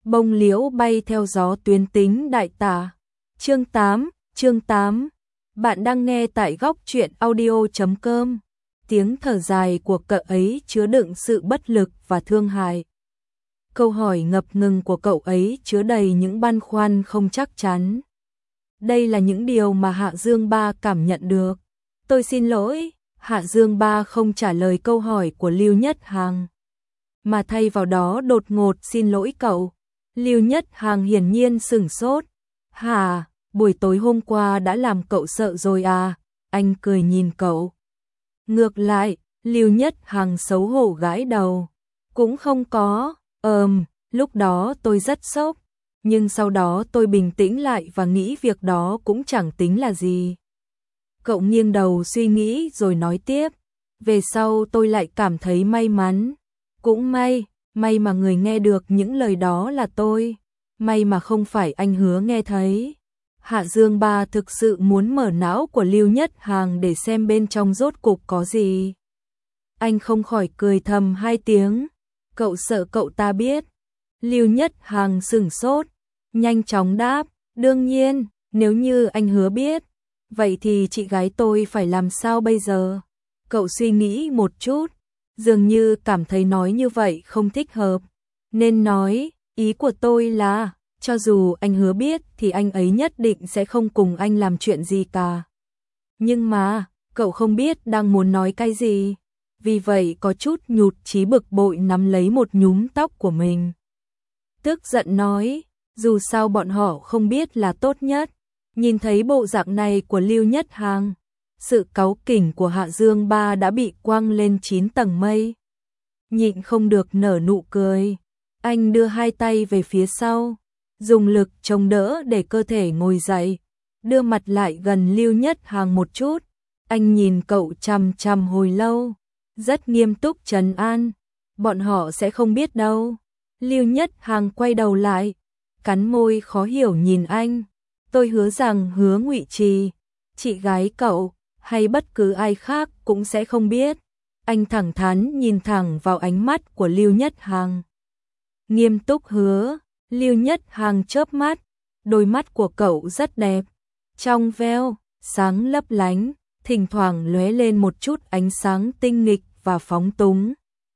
Bông liễu bay theo gió tuyến tính đại tả. Chương 8. Bạn đang nghe tại góc truyện audio.com. Tiếng thở dài của cậu ấy chứa đựng sự bất lực và thương hại. Câu hỏi ngập ngừng của cậu ấy chứa đầy những băn khoăn không chắc chắn. Đây là những điều mà Hạ Dương Ba cảm nhận được. Tôi xin lỗi, Hạ Dương Ba không trả lời câu hỏi của Lưu Nhất Hằng, mà thay vào đó đột ngột xin lỗi cậu. Lưu Nhất Hằng hiển nhiên sửng sốt. Hả, buổi tối hôm qua đã làm cậu sợ rồi à? Anh cười nhìn cậu. Ngược lại, Lưu Nhất Hằng xấu hổ gãi đầu. Cũng không có, lúc đó tôi rất sốc. Nhưng sau đó tôi bình tĩnh lại và nghĩ việc đó cũng chẳng tính là gì. Cậu nghiêng đầu suy nghĩ rồi nói tiếp. Về sau tôi lại cảm thấy may mắn. Cũng may mà người nghe được những lời đó là tôi. May mà không phải anh Hứa nghe thấy. Hạ Dương Ba thực sự muốn mở não của Lưu Nhất Hằng để xem bên trong rốt cục có gì. Anh không khỏi cười thầm 2 tiếng. Cậu sợ cậu ta biết. Lưu Nhất Hằng sửng sốt, nhanh chóng đáp, đương nhiên, nếu như anh Hứa biết, vậy thì chị gái tôi phải làm sao bây giờ? Cậu suy nghĩ một chút, dường như cảm thấy nói như vậy không thích hợp, nên nói, ý của tôi là, cho dù anh Hứa biết thì anh ấy nhất định sẽ không cùng anh làm chuyện gì cả. Nhưng mà, cậu không biết đang muốn nói cái gì, vì vậy có chút nhụt chí bực bội nắm lấy một nhúm tóc của mình. Tức giận nói, dù sao bọn họ không biết là tốt nhất. Nhìn thấy bộ dạng này của Lưu Nhất Hằng, sự cáu kỉnh của Hạ Dương Ba đã bị quăng lên 9 tầng mây. Nhịn không được nở nụ cười, anh đưa 2 tay về phía sau, dùng lực chống đỡ để cơ thể ngồi dậy, đưa mặt lại gần Lưu Nhất Hằng một chút. Anh nhìn cậu chằm chằm hồi lâu, rất nghiêm túc trấn an, bọn họ sẽ không biết đâu. Lưu Nhất Hằng quay đầu lại, cắn môi khó hiểu nhìn anh. Tôi hứa rằng Hứa Ngụy Trì, chị gái cậu, hay bất cứ ai khác cũng sẽ không biết. Anh thẳng thắn nhìn thẳng vào ánh mắt của Lưu Nhất Hằng. Nghiêm túc hứa, Lưu Nhất Hằng chớp mắt, đôi mắt của cậu rất đẹp, trong veo, sáng lấp lánh, thỉnh thoảng lóe lên một chút ánh sáng tinh nghịch và phóng túng.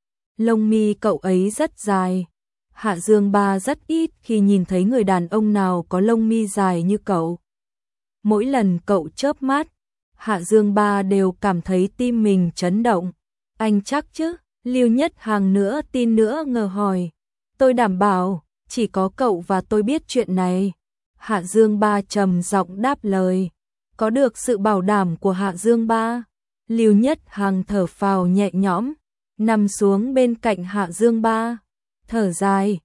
Lông mi cậu ấy rất dài. Hạ Dương Ba rất ít khi nhìn thấy người đàn ông nào có lông mi dài như cậu. Mỗi lần cậu chớp mắt, Hạ Dương Ba đều cảm thấy tim mình chấn động. Anh chắc chứ? Lưu Nhất Hằng nữa tin nữa ngờ hỏi. Tôi đảm bảo, chỉ có cậu và tôi biết chuyện này. Hạ Dương Ba trầm giọng đáp lời. Có được sự bảo đảm của Hạ Dương Ba, Lưu Nhất Hằng thở phào nhẹ nhõm, nằm xuống bên cạnh Hạ Dương Ba. Thở dài,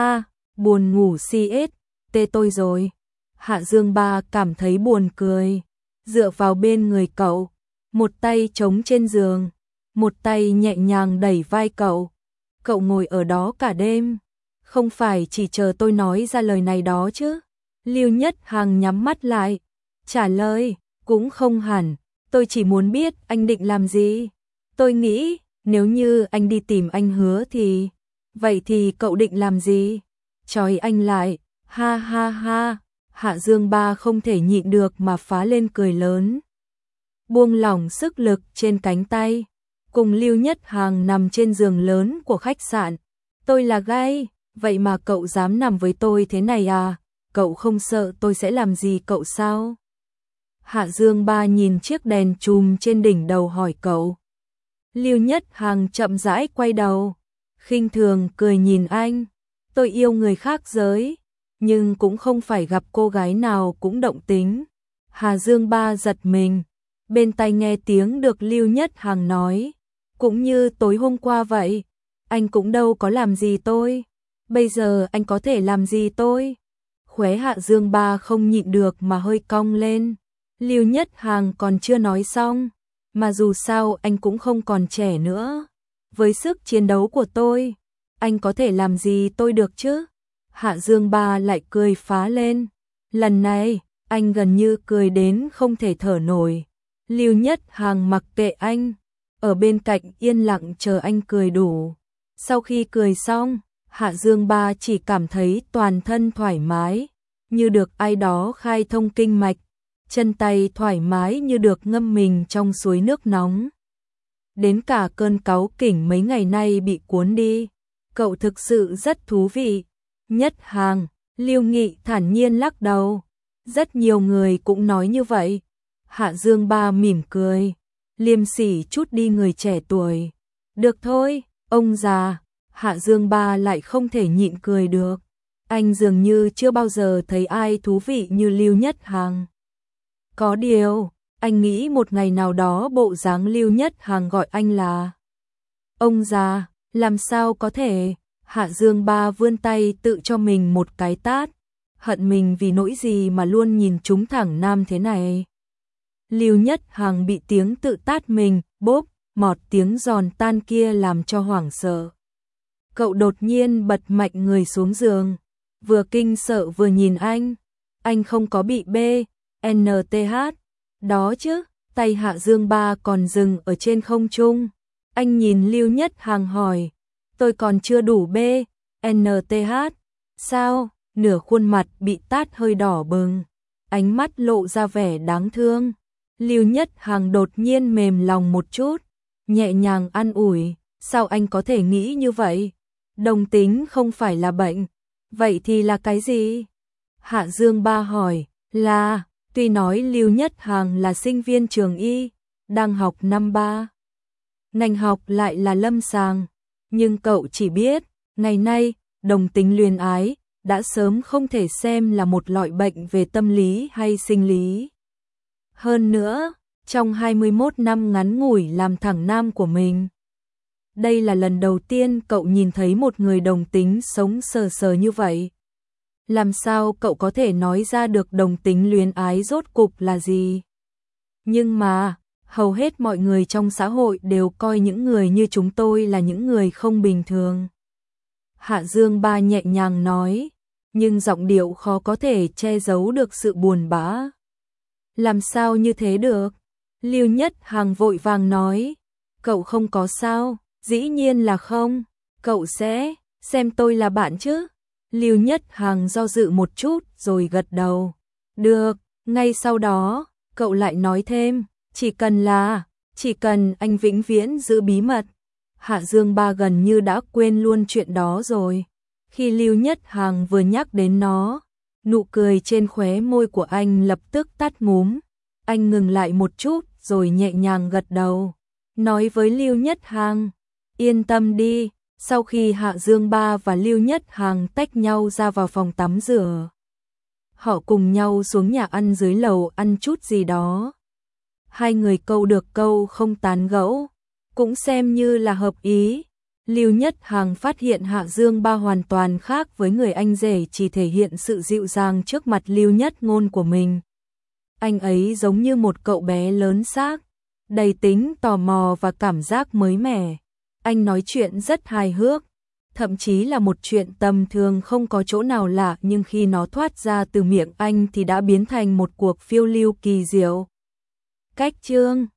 buồn ngủ tê tôi rồi. Hạ Dương Ba cảm thấy buồn cười, dựa vào bên người cậu, một tay chống trên giường, một tay nhẹ nhàng đẩy vai cậu. Cậu ngồi ở đó cả đêm, không phải chỉ chờ tôi nói ra lời này đó chứ? Lưu Nhất Hằng nhắm mắt lại, trả lời, cũng không hẳn, tôi chỉ muốn biết anh định làm gì. Tôi nghĩ, nếu như anh đi tìm anh Hứa thì... Vậy thì cậu định làm gì? Chói anh lại, ha ha ha. Hạ Dương Ba không thể nhịn được mà phá lên cười lớn. Buông lỏng sức lực trên cánh tay, cùng Lưu Nhất Hằng nằm trên giường lớn của khách sạn. Tôi là gay, vậy mà cậu dám nằm với tôi thế này à? Cậu không sợ tôi sẽ làm gì cậu sao? Hạ Dương Ba nhìn chiếc đèn chùm trên đỉnh đầu hỏi cậu. Lưu Nhất Hằng chậm rãi quay đầu, khinh thường cười nhìn anh. Tôi yêu người khác giới, nhưng cũng không phải gặp cô gái nào cũng động tính. Hạ Dương Ba giật mình, bên tai nghe tiếng được Lưu Nhất Hằng nói. Cũng như tối hôm qua vậy, anh cũng đâu có làm gì tôi. Bây giờ anh có thể làm gì tôi? Khóe Hạ Dương Ba không nhịn được mà hơi cong lên. Lưu Nhất Hằng còn chưa nói xong, mà dù sao anh cũng không còn trẻ nữa. Với sức chiến đấu của tôi, anh có thể làm gì tôi được chứ? Hạ Dương Ba lại cười phá lên. Lần này, anh gần như cười đến không thể thở nổi. Lưu Nhất Hằng mặc kệ anh, ở bên cạnh yên lặng chờ anh cười đủ. Sau khi cười xong, Hạ Dương Ba chỉ cảm thấy toàn thân thoải mái, như được ai đó khai thông kinh mạch, chân tay thoải mái như được ngâm mình trong suối nước nóng. Đến cả cơn cáu kỉnh mấy ngày nay bị cuốn đi. Cậu thực sự rất thú vị. Nhất Hàng, Lưu Nghị thản nhiên lắc đầu. Rất nhiều người cũng nói như vậy. Hạ Dương Ba mỉm cười, liêm sỉ chút đi người trẻ tuổi. Được thôi, ông già. Hạ Dương Ba lại không thể nhịn cười được. Anh dường như chưa bao giờ thấy ai thú vị như Lưu Nhất Hàng. Có điều, anh nghĩ một ngày nào đó bộ dáng Lưu Nhất Hàng gọi anh là ông già, làm sao có thể. Hạ Dương Ba vươn tay tự cho mình một cái tát. Hận mình vì nỗi gì mà luôn nhìn trúng thẳng nam thế này. Lưu Nhất Hàng bị tiếng tự tát mình, bốp, mọt tiếng giòn tan kia làm cho hoảng sợ. Cậu đột nhiên bật mạnh người xuống giường, vừa kinh sợ vừa nhìn anh không có bị BNTH đó chứ. Tay Hạ Dương Ba còn dừng ở trên không trung. Anh nhìn Lưu Nhất Hàng hỏi, tôi còn chưa đủ BNTH sao? Nửa khuôn mặt bị tát hơi đỏ bừng, ánh mắt lộ ra vẻ đáng thương. Lưu Nhất Hàng đột nhiên mềm lòng một chút, nhẹ nhàng an ủi, sao anh có thể nghĩ như vậy? Đồng tính không phải là bệnh, vậy thì là cái gì? Hạ Dương Ba hỏi, tuy nói Lưu Nhất Hàng là sinh viên trường y, đang học năm 3. Ngành học lại là lâm sàng, nhưng cậu chỉ biết, ngày nay, đồng tính luyến ái đã sớm không thể xem là một loại bệnh về tâm lý hay sinh lý. Hơn nữa, trong 21 năm ngắn ngủi làm thẳng nam của mình, đây là lần đầu tiên cậu nhìn thấy một người đồng tính sống sờ sờ như vậy. Làm sao cậu có thể nói ra được đồng tính luyến ái rốt cục là gì? Nhưng mà, hầu hết mọi người trong xã hội đều coi những người như chúng tôi là những người không bình thường. Hạ Dương Ba nhẹ nhàng nói, nhưng giọng điệu khó có thể che giấu được sự buồn bã. Làm sao như thế được? Lưu Nhất Hàng vội vàng nói, cậu không có sao, dĩ nhiên là không, cậu sẽ xem tôi là bạn chứ? Lưu Nhất Hàng do dự một chút rồi gật đầu. Được, ngay sau đó, cậu lại nói thêm, chỉ cần anh vĩnh viễn giữ bí mật. Hạ Dương Ba gần như đã quên luôn chuyện đó rồi. Khi Lưu Nhất Hàng vừa nhắc đến nó, nụ cười trên khóe môi của anh lập tức tắt ngúm. Anh ngừng lại một chút rồi nhẹ nhàng gật đầu, nói với Lưu Nhất Hàng, yên tâm đi. Sau khi Hạ Dương Ba và Lưu Nhất Hàng tách nhau ra vào phòng tắm rửa, họ cùng nhau xuống nhà ăn dưới lầu ăn chút gì đó. Hai người câu được câu không tán gẫu, cũng xem như là hợp ý. Lưu Nhất Hàng phát hiện Hạ Dương Ba hoàn toàn khác với người anh rể chỉ thể hiện sự dịu dàng trước mặt Lưu Nhất Ngôn của mình. Anh ấy giống như một cậu bé lớn xác, đầy tính tò mò và cảm giác mới mẻ. Anh nói chuyện rất hài hước, thậm chí là một chuyện tầm thường không có chỗ nào lạ, nhưng khi nó thoát ra từ miệng anh thì đã biến thành một cuộc phiêu lưu kỳ diệu. Cách chương